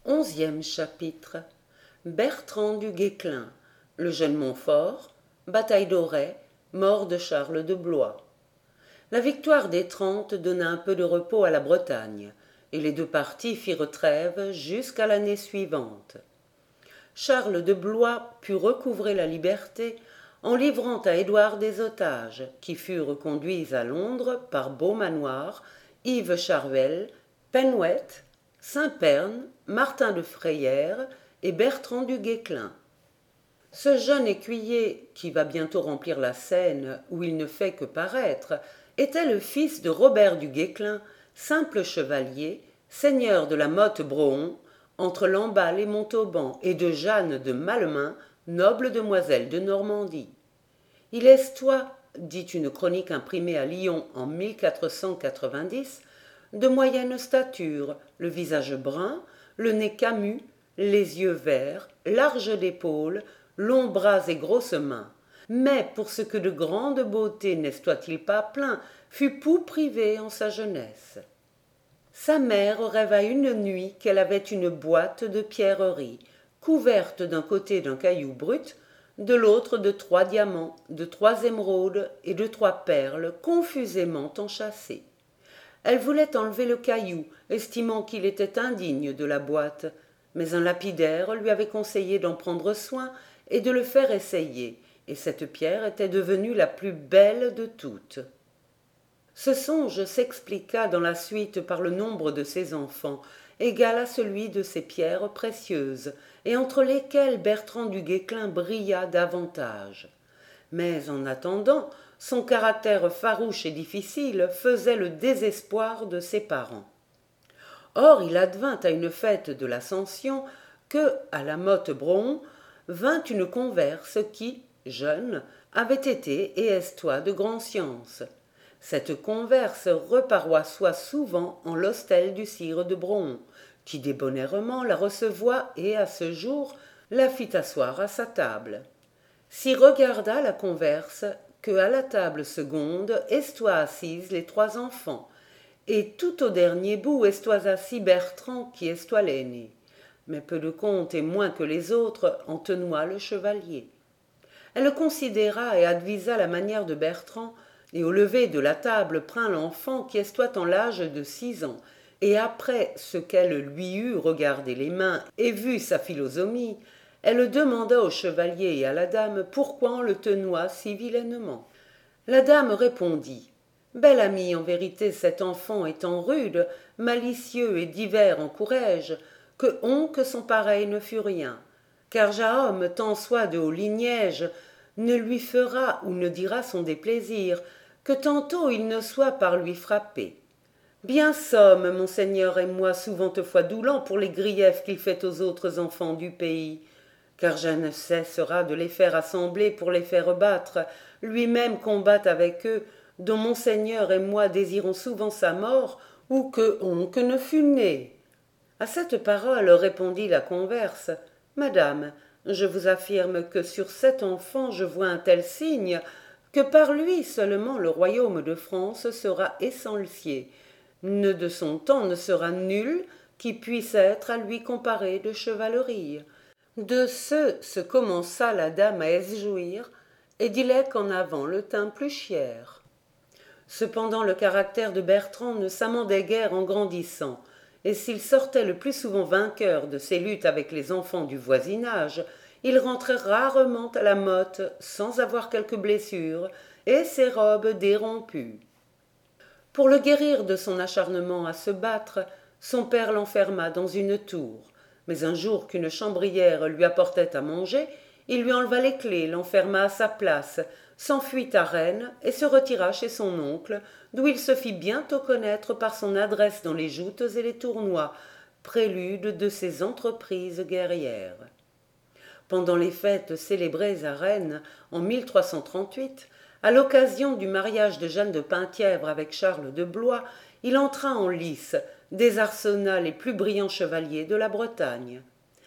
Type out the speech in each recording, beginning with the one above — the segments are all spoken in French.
11e chapitre. Bertrand du Guesclin, le jeune Montfort, bataille d'Auray, mort de Charles de Blois. La victoire des 30 donna un peu de repos à la Bretagne, et les deux partis firent trêve jusqu'à l'année suivante. Charles de Blois put recouvrer la liberté en livrant à Édouard des otages, qui furent conduits à Londres par Beaumanoir, Yves Charvel, Penouet, Saint-Pern, Martin de Frayères et Bertrand du Guesclin. Ce jeune écuyer, qui va bientôt remplir la scène où il ne fait que paraître, était le fils de Robert du Guesclin, simple chevalier, seigneur de la Motte-Brohon, entre Lamballe et Montauban, et de Jeanne de Malemain, noble demoiselle de Normandie. Il estoit, dit une chronique imprimée à Lyon en 1490, de moyenne stature, le visage brun, le nez camus, les yeux verts, larges d'épaules, longs bras et grosses mains. Mais pour ce que de grande beauté n'estoit-il pas plein, fut pou privé en sa jeunesse. Sa mère rêva une nuit qu'elle avait une boîte de pierreries, couverte d'un côté d'un caillou brut, de l'autre de 3 diamants, de 3 émeraudes et de 3 perles confusément enchâssées. Elle voulait enlever le caillou, estimant qu'il était indigne de la boîte, mais un lapidaire lui avait conseillé d'en prendre soin et de le faire essayer, et cette pierre était devenue la plus belle de toutes. Ce songe s'expliqua dans la suite par le nombre de ses enfants, égal à celui de ces pierres précieuses, et entre lesquelles Bertrand du Guesclin brilla davantage. Mais en attendant, son caractère farouche et difficile faisait le désespoir de ses parents. Or il advint à une fête de l'Ascension que, à la Motte-Brohon, vint une converse qui, jeune, avait été et estoit de grande science. Cette converse reparoissoit souvent en l'hostel du sire de Brohon, qui débonnairement la recevoit et, à ce jour, la fit asseoir à sa table. S'y regarda la converse que, à la table seconde, estoient assises les 3 enfants, et tout au dernier bout estoit assis Bertrand, qui estoit l'aîné. Mais peu de compte et moins que les autres en tenoit le chevalier. Elle considéra et advisa la manière de Bertrand, et au lever de la table print l'enfant qui estoit en l'âge de 6 ans, et après ce qu'elle lui eut regardé les mains et vu sa philosomie, elle demanda au chevalier et à la dame pourquoi on le tenoit si vilainement. La dame répondit: « Bel ami, en vérité cet enfant étant rude, malicieux et divers en courage, que son pareil ne fût rien, car Jahom, tant soit de haut lignège, ne lui fera ou ne dira son déplaisir, que tantôt il ne soit par lui frappé. Bien sommes, monseigneur et moi, souvent fois doulants pour les griefs qu'il fait aux autres enfants du pays, car je ne cessera de les faire assembler pour les faire battre, lui-même combat avec eux, dont monseigneur et moi désirons souvent sa mort, ou que ne fût né. » À cette parole répondit la converse: « Madame, je vous affirme que sur cet enfant je vois un tel signe, que par lui seulement le royaume de France sera essentiel. Ne de son temps ne sera nul qui puisse être à lui comparé de chevalerie. » De ce commença la dame à esjouir, et dit-elle qu'en avant le tint plus chier. Cependant le caractère de Bertrand ne s'amendait guère en grandissant, et s'il sortait le plus souvent vainqueur de ses luttes avec les enfants du voisinage, il rentrait rarement à la motte sans avoir quelque blessure et ses robes dérompues. Pour le guérir de son acharnement à se battre, son père l'enferma dans une tour, mais un jour qu'une chambrière lui apportait à manger, il lui enleva les clefs, l'enferma à sa place, s'enfuit à Rennes et se retira chez son oncle, d'où il se fit bientôt connaître par son adresse dans les joutes et les tournois, prélude de ses entreprises guerrières. Pendant les fêtes célébrées à Rennes en 1338, à l'occasion du mariage de Jeanne de Penthièvre avec Charles de Blois, il entra en lice, désarçonna les plus brillants chevaliers de la Bretagne.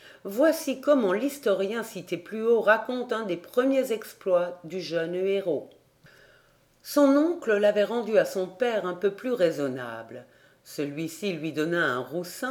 Voici comment l'historien cité plus haut raconte un des premiers exploits du jeune héros. Son oncle l'avait rendu à son père un peu plus raisonnable. Celui-ci lui donna un roussin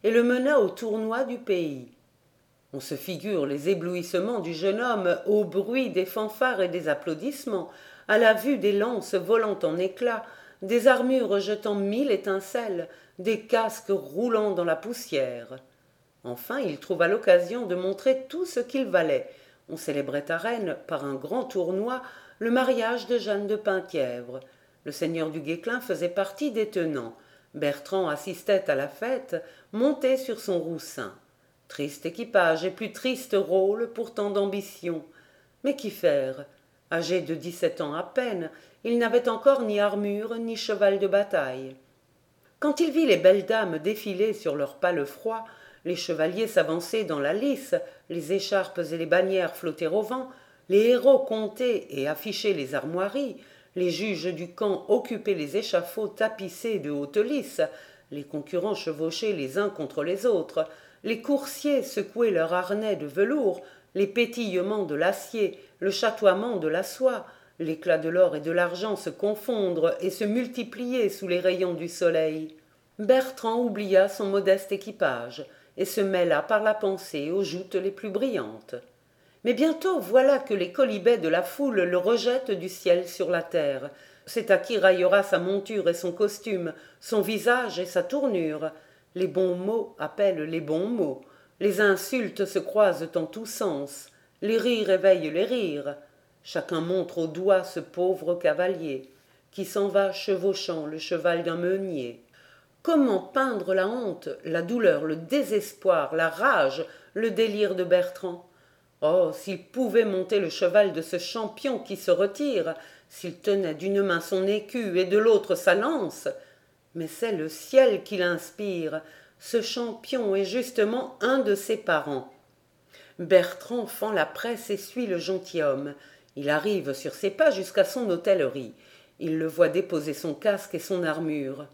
et le mena au tournoi du pays. On se figure les éblouissements du jeune homme au bruit des fanfares et des applaudissements, à la vue des lances volant en éclats, des armures jetant 1000 étincelles, des casques roulant dans la poussière. Enfin, il trouva l'occasion de montrer tout ce qu'il valait. On célébrait à Rennes, par un grand tournoi, le mariage de Jeanne de Penthièvre. Le seigneur du Guesclin faisait partie des tenants. Bertrand assistait à la fête, monté sur son roussin. Triste équipage et plus triste rôle pour tant d'ambition. Mais qu'y faire? Âgé de 17 ans à peine, il n'avait encore ni armure ni cheval de bataille. Quand il vit les belles dames défiler sur leur pâle froid, les chevaliers s'avancer dans la lice, les écharpes et les bannières flotter au vent, les héros compter et afficher les armoiries, les juges du camp occuper les échafauds tapissés de hautes lisses, les concurrents chevaucher les uns contre les autres, les coursiers secouer leurs harnais de velours, les pétillements de l'acier, le chatoiement de la soie, l'éclat de l'or et de l'argent se confondre et se multiplier sous les rayons du soleil. Bertrand oublia son modeste équipage et se mêla par la pensée aux joutes les plus brillantes. Mais bientôt voilà que les quolibets de la foule le rejettent du ciel sur la terre. C'est à qui raillera sa monture et son costume, son visage et sa tournure. Les bons mots appellent les bons mots. Les insultes se croisent en tous sens. Les rires éveillent les rires. Chacun montre au doigt ce pauvre cavalier qui s'en va chevauchant le cheval d'un meunier. Comment peindre la honte, la douleur, le désespoir, la rage, le délire de Bertrand? Oh, s'il pouvait monter le cheval de ce champion qui se retire, s'il tenait d'une main son écu et de l'autre sa lance! Mais c'est le ciel qui l'inspire, ce champion est justement un de ses parents. Bertrand fend la presse et suit le gentilhomme. Il arrive sur ses pas jusqu'à son hôtellerie. Il le voit déposer son casque et son armure.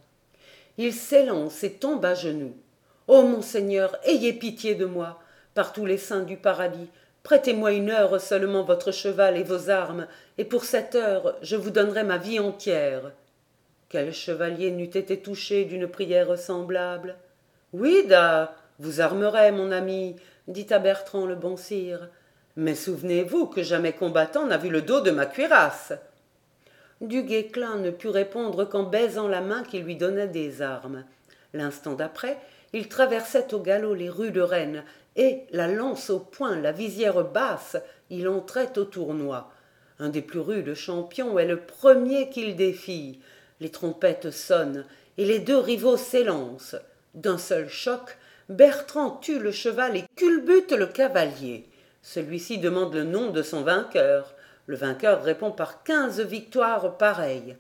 Il s'élance et tombe à genoux. « Ô monseigneur, ayez pitié de moi, par tous les saints du paradis, prêtez-moi une heure seulement votre cheval et vos armes, et pour cette heure je vous donnerai ma vie entière. » Quel chevalier n'eût été touché d'une prière semblable? « Oui, da, vous armerai, mon ami, dit à Bertrand le bon sire. Mais souvenez-vous que jamais combattant n'a vu le dos de ma cuirasse. » Du Guesclin ne put répondre qu'en baisant la main qui lui donnait des armes. L'instant d'après, il traversait au galop les rues de Rennes, et, la lance au poing, la visière basse, il entrait au tournoi. Un des plus rudes champions est le premier qu'il défie. Les trompettes sonnent, et les deux rivaux s'élancent. D'un seul choc, Bertrand tue le cheval et culbute le cavalier. Celui-ci demande le nom de son vainqueur. Le vainqueur répond par 15 victoires pareilles.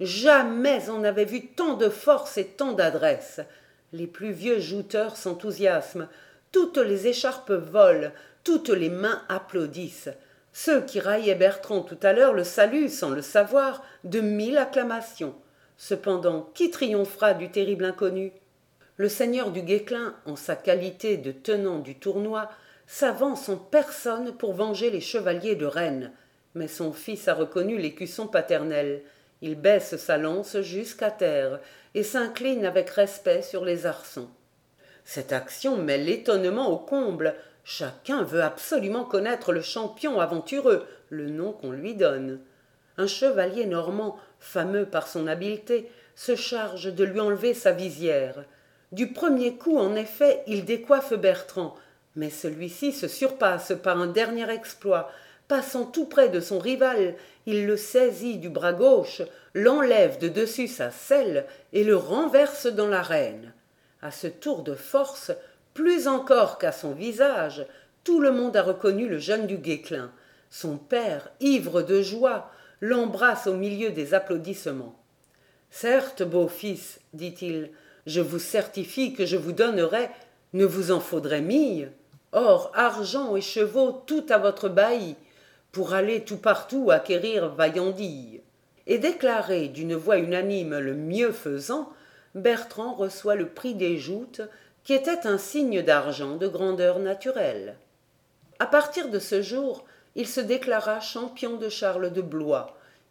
Jamais on n'avait vu tant de force et tant d'adresse. Les plus vieux jouteurs s'enthousiasment. Toutes les écharpes volent, toutes les mains applaudissent. Ceux qui raillaient Bertrand tout à l'heure le saluent, sans le savoir, de 1000 acclamations. Cependant, qui triomphera du terrible inconnu? Le seigneur du Guesclin, en sa qualité de tenant du tournoi, s'avance en personne pour venger les chevaliers de Rennes. Mais son fils a reconnu l'écusson paternel. Il baisse sa lance jusqu'à terre et s'incline avec respect sur les arçons. Cette action met l'étonnement au comble. Chacun veut absolument connaître le champion aventureux, le nom qu'on lui donne. Un chevalier normand, fameux par son habileté, se charge de lui enlever sa visière. Du premier coup, en effet, il décoiffe Bertrand, mais celui-ci se surpasse par un dernier exploit. Passant tout près de son rival, il le saisit du bras gauche, l'enlève de dessus sa selle et le renverse dans l'arène. À ce tour de force, plus encore qu'à son visage, tout le monde a reconnu le jeune du Guesclin. Son père, ivre de joie, l'embrasse au milieu des applaudissements. « Certes, beau-fils, dit-il, je vous certifie que je vous donnerai, ne vous en faudrait mille, or, argent et chevaux tout à votre bailli, pour aller tout partout acquérir vaillandille. » Et déclaré d'une voix unanime le mieux faisant, Bertrand reçoit le prix des joutes, qui était un signe d'argent de grandeur naturelle. À partir de ce jour, il se déclara champion de Charles de Blois.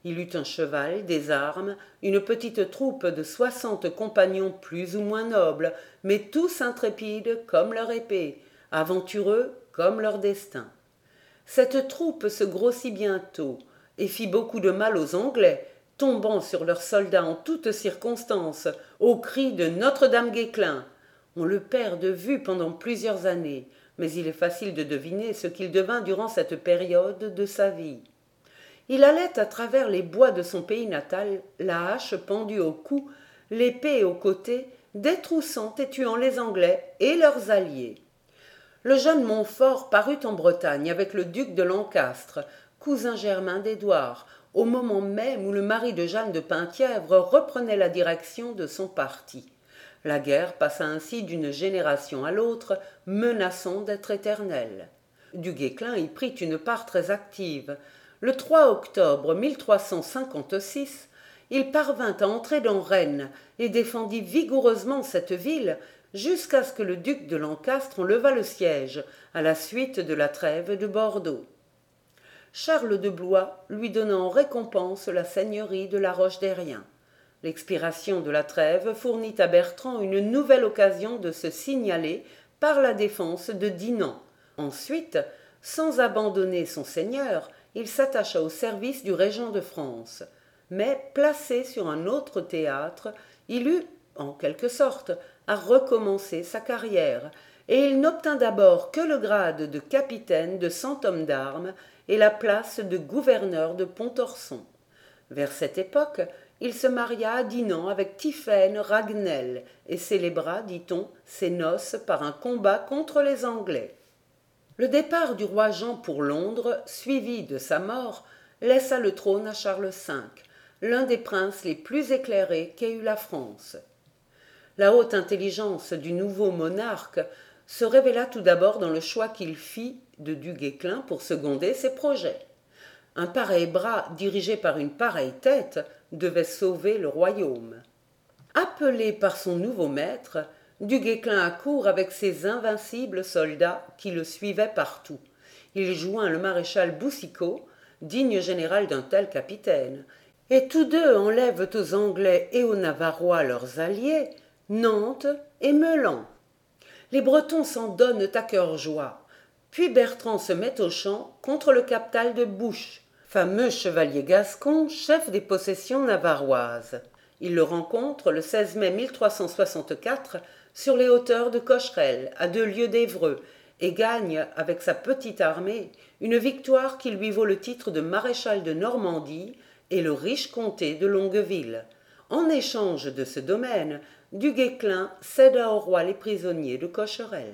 Il eut un cheval, des armes, une petite troupe de 60 compagnons plus ou moins nobles, mais tous intrépides comme leur épée, aventureux comme leur destin. Cette troupe se grossit bientôt et fit beaucoup de mal aux Anglais, tombant sur leurs soldats en toutes circonstances, au cri de Notre-Dame-Guesclin. On le perd de vue pendant plusieurs années, mais il est facile de deviner ce qu'il devint durant cette période de sa vie. Il allait à travers les bois de son pays natal, la hache pendue au cou, l'épée au côté, détroussant et tuant les Anglais et leurs alliés. Le jeune Montfort parut en Bretagne avec le duc de Lancastre, cousin germain d'Édouard, au moment même où le mari de Jeanne de Penthièvre reprenait la direction de son parti. La guerre passa ainsi d'une génération à l'autre, menaçant d'être éternelle. Du Guesclin y prit une part très active. Le 3 octobre 1356, il parvint à entrer dans Rennes et défendit vigoureusement cette ville jusqu'à ce que le duc de Lancastre en levât le siège à la suite de la trêve de Bordeaux. Charles de Blois lui donna en récompense la seigneurie de la Roche-Derrien. L'expiration de la trêve fournit à Bertrand une nouvelle occasion de se signaler par la défense de Dinan. Ensuite, sans abandonner son seigneur, il s'attacha au service du régent de France. Mais, placé sur un autre théâtre, il eut, en quelque sorte, à recommencer sa carrière, et il n'obtint d'abord que le grade de capitaine de 100 hommes d'armes et la place de gouverneur de Pontorson. Vers cette époque, il se maria à Dinan avec Tiphaine Raguenel et célébra, dit-on, ses noces par un combat contre les Anglais. Le départ du roi Jean pour Londres, suivi de sa mort, laissa le trône à Charles V, l'un des princes les plus éclairés qu'ait eu la France. La haute intelligence du nouveau monarque se révéla tout d'abord dans le choix qu'il fit de Du Guesclin pour seconder ses projets. Un pareil bras dirigé par une pareille tête devait sauver le royaume. Appelé par son nouveau maître, Du Guesclin accourt avec ses invincibles soldats qui le suivaient partout. Il joint le maréchal Boucicaut, digne général d'un tel capitaine, et tous deux enlèvent aux Anglais et aux Navarrois leurs alliés, Nantes et Meulan. Les Bretons s'en donnent à cœur joie. Puis Bertrand se met au champ contre le captal de Bouche, fameux chevalier gascon, chef des possessions navarroises. Il le rencontre le 16 mai 1364 sur les hauteurs de Cocherel, à 2 lieues d'Évreux, et gagne, avec sa petite armée, une victoire qui lui vaut le titre de maréchal de Normandie et le riche comté de Longueville. En échange de ce domaine, Du Guesclin céda au roi les prisonniers de Cocherel.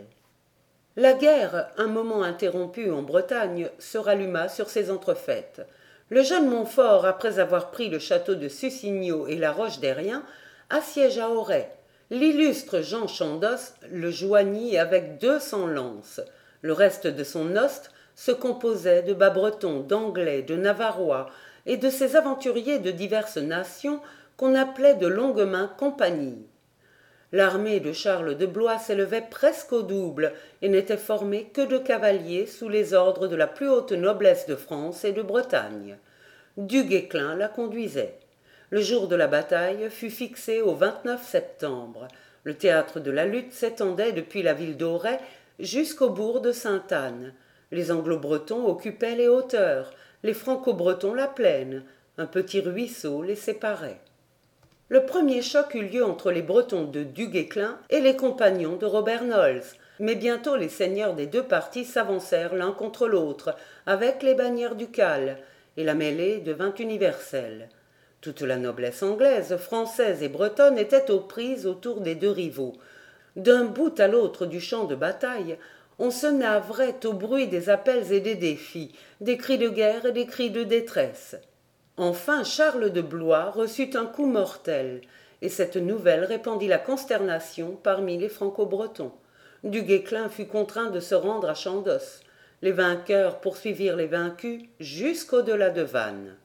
La guerre, un moment interrompue en Bretagne, se ralluma sur ces entrefaites. Le jeune Montfort, après avoir pris le château de Sussigno et la Roche-Derrien, assiégea Auray. L'illustre Jean Chandos le joignit avec 200 lances. Le reste de son hoste se composait de bas-bretons, d'anglais, de navarrois et de ces aventuriers de diverses nations qu'on appelait de longue main compagnie. L'armée de Charles de Blois s'élevait presque au double et n'était formée que de cavaliers sous les ordres de la plus haute noblesse de France et de Bretagne. Du Guesclin la conduisait. Le jour de la bataille fut fixé au 29 septembre. Le théâtre de la lutte s'étendait depuis la ville d'Auray jusqu'au bourg de Sainte-Anne. Les Anglo-Bretons occupaient les hauteurs, les Franco-Bretons la plaine. Un petit ruisseau les séparait. Le premier choc eut lieu entre les Bretons de Du Guesclin et les compagnons de Robert Nolles, mais bientôt les seigneurs des deux partis s'avancèrent l'un contre l'autre, avec les bannières ducales, et la mêlée devint universelle. Toute la noblesse anglaise, française et bretonne était aux prises autour des deux rivaux. D'un bout à l'autre du champ de bataille, on se navrait au bruit des appels et des défis, des cris de guerre et des cris de détresse. Enfin Charles de Blois reçut un coup mortel, et cette nouvelle répandit la consternation parmi les Franco-Bretons. Du Guesclin fut contraint de se rendre à Chandos. Les vainqueurs poursuivirent les vaincus jusqu'au-delà de Vannes.